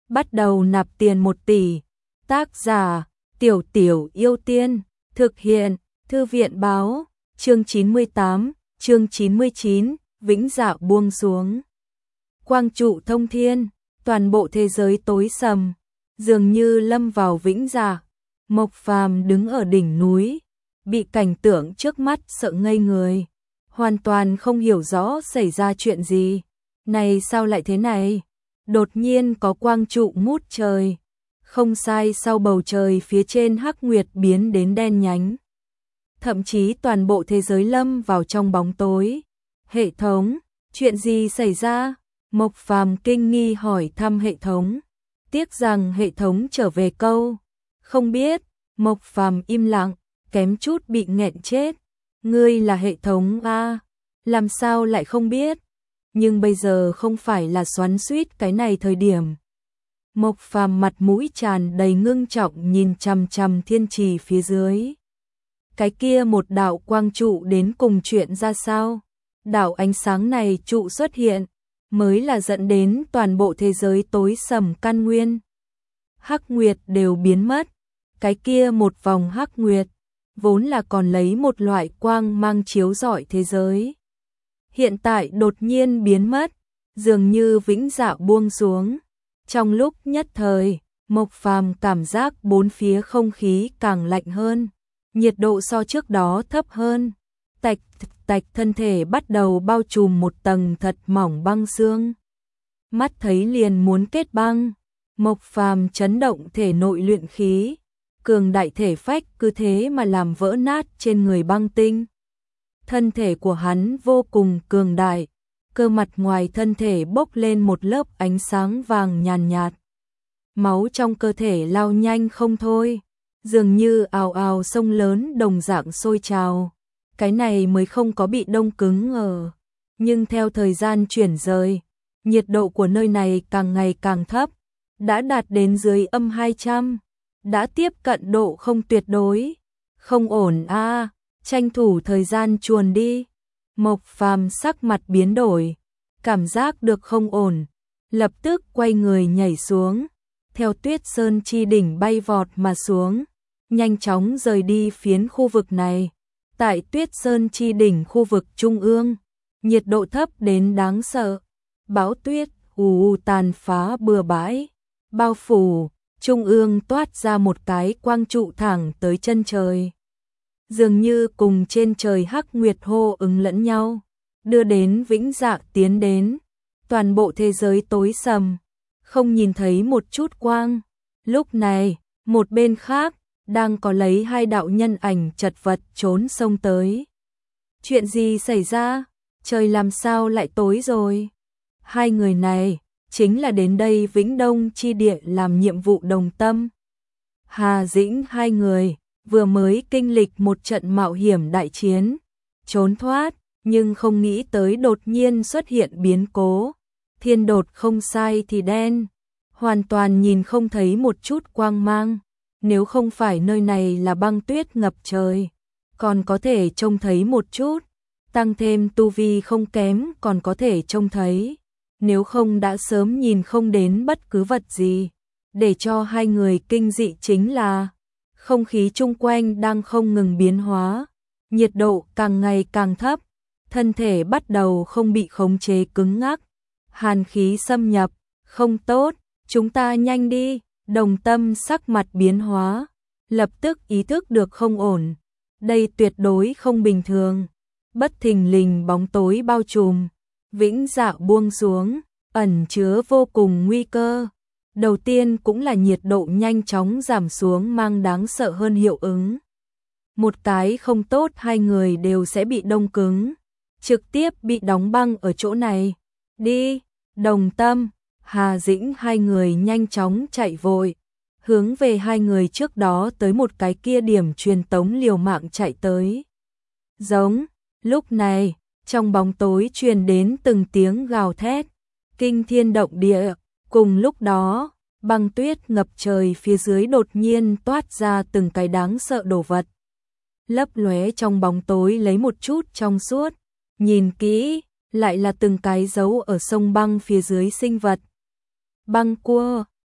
bắt đầu nạp tiền 1 tỷ. Tác giả: Tiểu Tiểu Yêu Tiên, thực hiện: Thư viện báo, chương 98, chương 99, vĩnh dạ buông xuống. Quang trụ thông thiên, toàn bộ thế giới tối sầm, dường như lâm vào vĩnh dạ. Mộc Phàm đứng ở đỉnh núi, bị cảnh tượng trước mắt sợ ngây người, hoàn toàn không hiểu rõ xảy ra chuyện gì. Này sao lại thế này? Đột nhiên có quang trụ ngút trời. Không sai, sau bầu trời phía trên hắc nguyệt biến đến đen nhánh. Thậm chí toàn bộ thế giới lâm vào trong bóng tối. Hệ thống, chuyện gì xảy ra? Mộc Phàm kinh nghi hỏi thăm hệ thống. Tiếc rằng hệ thống trở về câu không biết. Mộc Phàm im lặng, kém chút bị nghẹn chết. Ngươi là hệ thống a? Làm sao lại không biết? Nhưng bây giờ không phải là xoắn xuýt cái này thời điểm. Mộc Phàm mặt mũi tràn đầy ngưng trọng nhìn chằm chằm thiên trì phía dưới. Cái kia một đạo quang trụ đến cùng chuyện ra sao? Đạo ánh sáng này trụ xuất hiện, mới là dẫn đến toàn bộ thế giới tối sầm căn nguyên. Hắc nguyệt đều biến mất. Cái kia một vòng hắc nguyệt, vốn là còn lấy một loại quang mang chiếu rọi thế giới. Hiện tại đột nhiên biến mất, dường như vĩnh dạ buông xuống. Trong lúc nhất thời, Mộc Phàm cảm giác bốn phía không khí càng lạnh hơn, nhiệt độ so trước đó thấp hơn. Tạch tạch, thân thể bắt đầu bao trùm một tầng thật mỏng băng xương. Mắt thấy liền muốn kết băng, Mộc Phàm chấn động thể nội luyện khí, cường đại thể phách cứ thế mà làm vỡ nát trên người băng tinh. Thân thể của hắn vô cùng cường đại, cơ mặt ngoài thân thể bốc lên một lớp ánh sáng vàng nhàn nhạt. Máu trong cơ thể lao nhanh không thôi, dường như ào ào sông lớn đồng dạng sôi trào. Cái này mới không có bị đông cứng ở. Nhưng theo thời gian chuyển rời, nhiệt độ của nơi này càng ngày càng thấp, đã đạt đến dưới âm 200, đã tiếp cận độ không tuyệt đối. Không ổn a, tranh thủ thời gian chuồn đi. Mộc Phàm sắc mặt biến đổi, cảm giác được không ổn, lập tức quay người nhảy xuống, theo Tuyết Sơn chi đỉnh bay vọt mà xuống, nhanh chóng rời đi phiến khu vực này. Tại Tuyết Sơn chi đỉnh khu vực trung ương, nhiệt độ thấp đến đáng sợ, bão tuyết ù tàn phá bừa bãi, bao phủ, trung ương toát ra một cái quang trụ thẳng tới chân trời. Dường như cùng trên trời hắc nguyệt hô ứng lẫn nhau, đưa đến vĩnh dạ tiến đến. Toàn bộ thế giới tối sầm, không nhìn thấy một chút quang. Lúc này, một bên khác, đang có lấy hai đạo nhân ảnh chật vật trốn sông tới. Chuyện gì xảy ra? Trời làm sao lại tối rồi? Hai người này, chính là đến đây Vĩnh Đông chi địa làm nhiệm vụ đồng tâm. Hà Dĩnh hai người, vừa mới kinh lịch một trận mạo hiểm đại chiến, trốn thoát, nhưng không nghĩ tới đột nhiên xuất hiện biến cố. Thiên đột không sai thì đen, hoàn toàn nhìn không thấy một chút quang mang. Nếu không phải nơi này là băng tuyết ngập trời, còn có thể trông thấy một chút, tăng thêm tu vi không kém còn có thể trông thấy. Nếu không đã sớm nhìn không đến bất cứ vật gì. Để cho hai người kinh dị chính là không khí chung quanh đang không ngừng biến hóa, nhiệt độ càng ngày càng thấp, thân thể bắt đầu không bị khống chế cứng ngắc, hàn khí xâm nhập, không tốt, chúng ta nhanh đi. Đồng tâm sắc mặt biến hóa, lập tức ý thức được không ổn, đây tuyệt đối không bình thường. Bất thình lình bóng tối bao trùm, vĩnh dạ buông xuống, ẩn chứa vô cùng nguy cơ. Đầu tiên cũng là nhiệt độ nhanh chóng giảm xuống mang đáng sợ hơn hiệu ứng. Một cái không tốt hai người đều sẽ bị đông cứng, trực tiếp bị đóng băng ở chỗ này. Đi, Đồng Tâm, Hà Dĩnh hai người nhanh chóng chạy vội, hướng về hai người trước đó tới một cái kia điểm truyền tống liều mạng chạy tới. Giống, lúc này, trong bóng tối truyền đến từng tiếng gào thét, kinh thiên động địa, cùng lúc đó, băng tuyết ngập trời phía dưới đột nhiên toát ra từng cái đáng sợ đồ vật. Lấp lóe trong bóng tối lấy một chút trong suốt, nhìn kỹ, lại là từng cái dấu ở sông băng phía dưới sinh vật. Băng cua,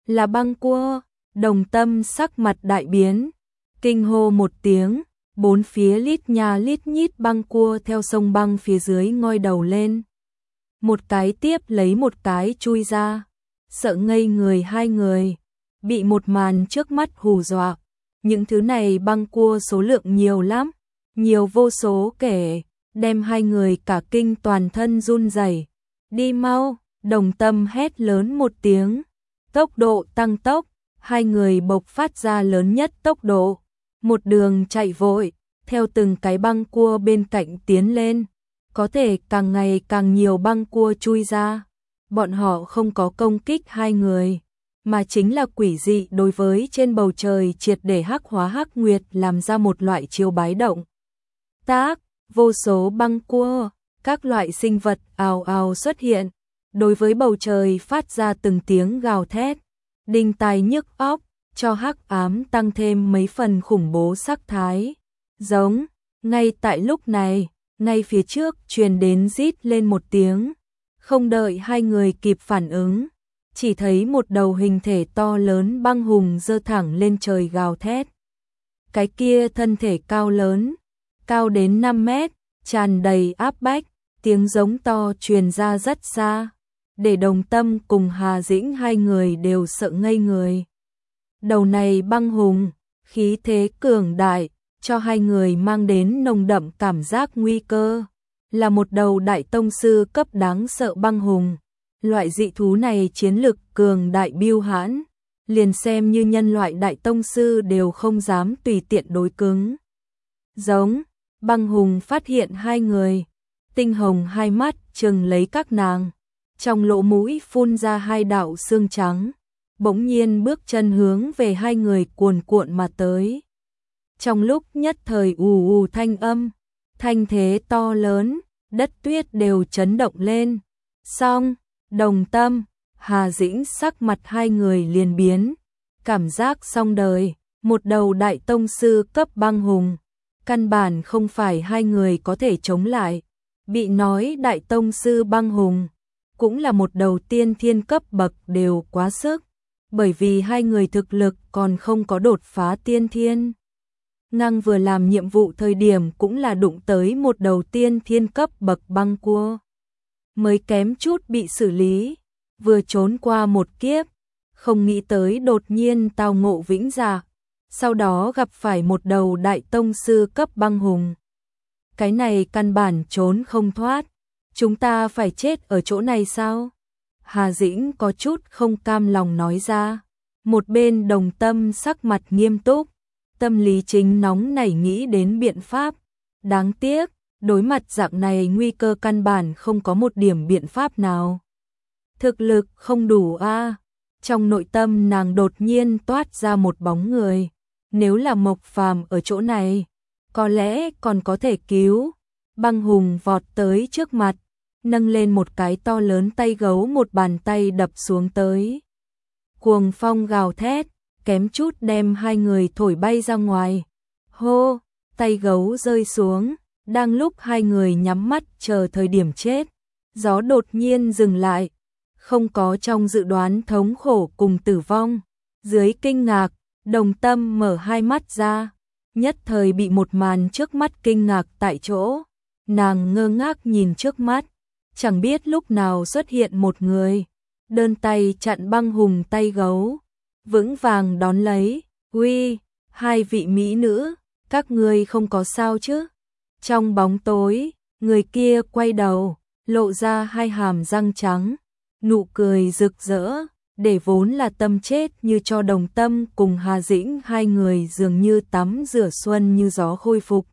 là băng cua. Đồng Tâm sắc mặt đại biến, kinh hô một tiếng, bốn phía lít nha lít nhít băng cua theo sông băng phía dưới ngoi đầu lên. Một cái tiếp lấy một cái chui ra, sợ ngây người hai người, bị một màn trước mắt hù dọa. Những thứ này băng cua số lượng nhiều lắm, nhiều vô số kể, đem hai người cả kinh toàn thân run rẩy. Đi mau, Đồng Tâm hét lớn một tiếng, tốc độ tăng tốc, hai người bộc phát ra lớn nhất tốc độ, một đường chạy vội, theo từng cái băng cua bên cạnh tiến lên, có thể càng ngày càng nhiều băng cua chui ra. Bọn họ không có công kích hai người, mà chính là quỷ dị đối với trên bầu trời triệt để hắc hóa hắc nguyệt làm ra một loại chiêu bái động. Tác, vô số băng cua, các loại sinh vật ào ào xuất hiện, đối với bầu trời phát ra từng tiếng gào thét, đinh tai nhức óc, cho hắc ám tăng thêm mấy phần khủng bố sắc thái. Giống, ngay tại lúc này, ngay phía trước truyền đến rít lên một tiếng, không đợi hai người kịp phản ứng, chỉ thấy một đầu hình thể to lớn băng hùng giơ thẳng lên trời gào thét. Cái kia thân thể cao lớn, cao đến 5 mét, tràn đầy áp bách, tiếng giống to truyền ra rất xa, để Đồng Tâm cùng Hà Dĩnh hai người đều sợ ngây người. Đầu này băng hùng, khí thế cường đại, cho hai người mang đến nồng đậm cảm giác nguy cơ, là một đầu đại tông sư cấp đáng sợ băng hùng. Loại dị thú này chiến lực cường đại biêu hãn, liền xem như nhân loại đại tông sư đều không dám tùy tiện đối cứng. Giống, băng hùng phát hiện hai người, tinh hồng hai mắt trừng lấy các nàng, trong lỗ mũi phun ra hai đạo xương trắng, bỗng nhiên bước chân hướng về hai người cuồn cuộn mà tới. Trong lúc nhất thời ù ù thanh âm, thanh thế to lớn, đất tuyết đều chấn động lên. Xong, Đồng Tâm, Hà Dĩnh sắc mặt hai người liền biến, cảm giác xong đời, một đầu đại tông sư cấp băng hùng, căn bản không phải hai người có thể chống lại. Bị nói đại tông sư băng hùng, cũng là một đầu tiên thiên cấp bậc đều quá sức, bởi vì hai người thực lực còn không có đột phá tiên thiên. Ngang vừa làm nhiệm vụ thời điểm cũng là đụng tới một đầu tiên thiên cấp bậc băng cua, mới kém chút bị xử lý, vừa trốn qua một kiếp, không nghĩ tới đột nhiên tao ngộ vĩnh dạ, sau đó gặp phải một đầu đại tông sư cấp băng hùng. Cái này căn bản trốn không thoát, chúng ta phải chết ở chỗ này sao? Hà Dĩnh có chút không cam lòng nói ra, một bên Đồng Tâm sắc mặt nghiêm túc, tâm lý chính nóng nảy nghĩ đến biện pháp, đáng tiếc, đối mặt dạng này nguy cơ căn bản không có một điểm biện pháp nào. Thực lực không đủ a. Trong nội tâm nàng đột nhiên toát ra một bóng người, nếu là Mộc Phàm ở chỗ này, có lẽ còn có thể cứu. Băng hùng vọt tới trước mặt, nâng lên một cái to lớn tay gấu, một bàn tay đập xuống tới. Cuồng phong gào thét, kém chút đem hai người thổi bay ra ngoài. Hô, tay gấu rơi xuống, đang lúc hai người nhắm mắt chờ thời điểm chết, gió đột nhiên dừng lại, không có trong dự đoán thống khổ cùng tử vong. Dưới kinh ngạc, Đồng Tâm mở hai mắt ra, nhất thời bị một màn trước mắt kinh ngạc tại chỗ. Nàng ngơ ngác nhìn trước mắt, chẳng biết lúc nào xuất hiện một người, đơn tay chặn băng hùng tay gấu, vững vàng đón lấy. Uy, hai vị mỹ nữ, các ngươi không có sao chứ? Trong bóng tối, người kia quay đầu, lộ ra hai hàm răng trắng, nụ cười rực rỡ, để vốn là tâm chết như cho Đồng Tâm cùng Hà Dĩnh hai người dường như tắm rửa xuân như gió khôi phục.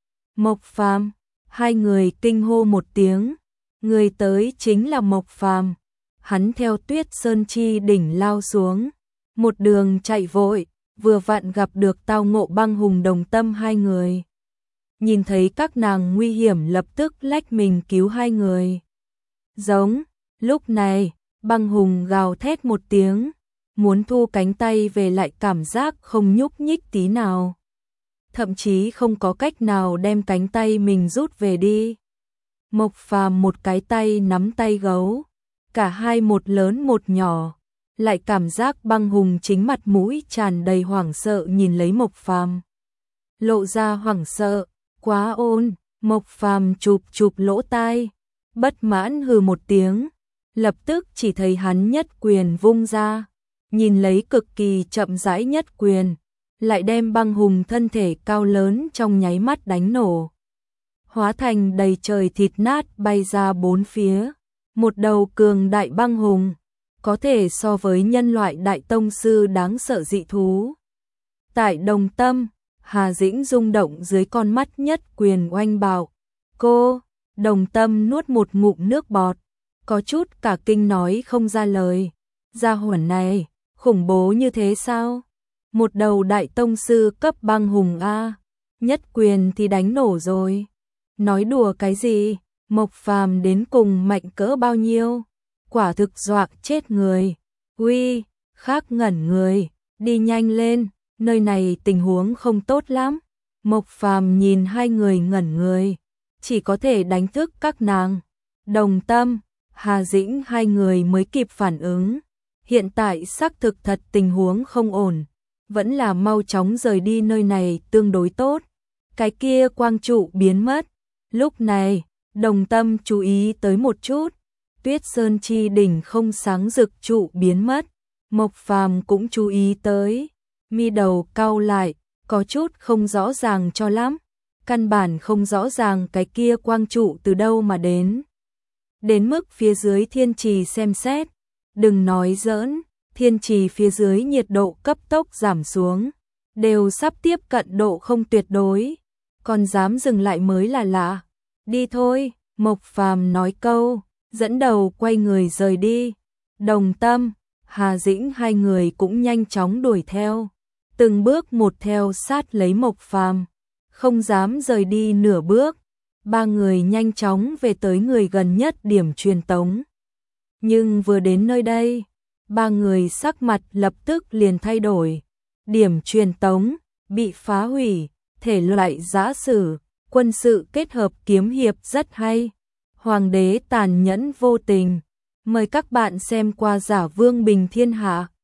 Mộc Phàm, hai người kinh hô một tiếng, người tới chính là Mộc Phàm. Hắn theo Tuyết Sơn chi đỉnh lao xuống, một đường chạy vội, vừa vặn gặp được tao ngộ băng hùng Đồng Tâm hai người. Nhìn thấy các nàng nguy hiểm lập tức lách mình cứu hai người. Giống, lúc này, băng hùng gào thét một tiếng, muốn thu cánh tay về lại cảm giác không nhúc nhích tí nào. Thậm chí không có cách nào đem cánh tay mình rút về đi. Mộc Phàm một cái tay nắm tay gấu, cả hai một lớn một nhỏ, lại cảm giác Băng Hùng chính mặt mũi tràn đầy hoảng sợ nhìn lấy Mộc Phàm. Lộ ra hoảng sợ, quá ôn, Mộc Phàm chụp chụp lỗ tai, bất mãn hừ một tiếng, lập tức chỉ thấy hắn nhất quyền vung ra, nhìn lấy cực kỳ chậm rãi nhất quyền, lại đem Băng Hùng thân thể cao lớn trong nháy mắt đánh nổ, hóa thành đầy trời thịt nát bay ra bốn phía. Một đầu cường đại băng hùng, có thể so với nhân loại đại tông sư đáng sợ dị thú. Tại Đồng Tâm, Hà Dĩnh rung động dưới con mắt nhất quyền oanh bạo. Cô, Đồng Tâm nuốt một ngụm nước bọt, có chút cả kinh nói không ra lời. Gia hỏa này, khủng bố như thế sao? Một đầu đại tông sư cấp băng hùng A, nhất quyền thì đánh nổ rồi. Nói đùa cái gì? Mộc Phàm đến cùng mạnh cỡ bao nhiêu? Quả thực dọa chết người. Uy, khác ngẩn người, đi nhanh lên, nơi này tình huống không tốt lắm. Mộc Phàm nhìn hai người ngẩn người, chỉ có thể đánh thức các nàng. Đồng Tâm, Hà Dĩnh hai người mới kịp phản ứng. Hiện tại xác thực thật tình huống không ổn, vẫn là mau chóng rời đi nơi này tương đối tốt. Cái kia quang trụ biến mất. Lúc này, Đồng Tâm chú ý tới một chút, Tuyết Sơn chi đỉnh không sáng rực trụ biến mất. Mộc Phàm cũng chú ý tới, mi đầu cau lại, có chút không rõ ràng cho lắm, căn bản không rõ ràng cái kia quang trụ từ đâu mà đến. Đến mức phía dưới thiên trì xem xét, đừng nói giỡn, thiên trì phía dưới nhiệt độ cấp tốc giảm xuống, đều sắp tiếp cận độ không tuyệt đối, còn dám dừng lại mới là lạ. Đi thôi, Mộc Phàm nói câu, dẫn đầu quay người rời đi. Đồng Tâm, Hà Dĩnh hai người cũng nhanh chóng đuổi theo, từng bước một theo sát lấy Mộc Phàm, không dám rời đi nửa bước. Ba người nhanh chóng về tới người gần nhất điểm truyền tống. Nhưng vừa đến nơi đây, ba người sắc mặt lập tức liền thay đổi. Điểm truyền tống bị phá hủy, thể loại giã sử, quân sự kết hợp kiếm hiệp rất hay. Hoàng đế tàn nhẫn vô tình. Mời các bạn xem qua Giả Vương Bình Thiên Hạ.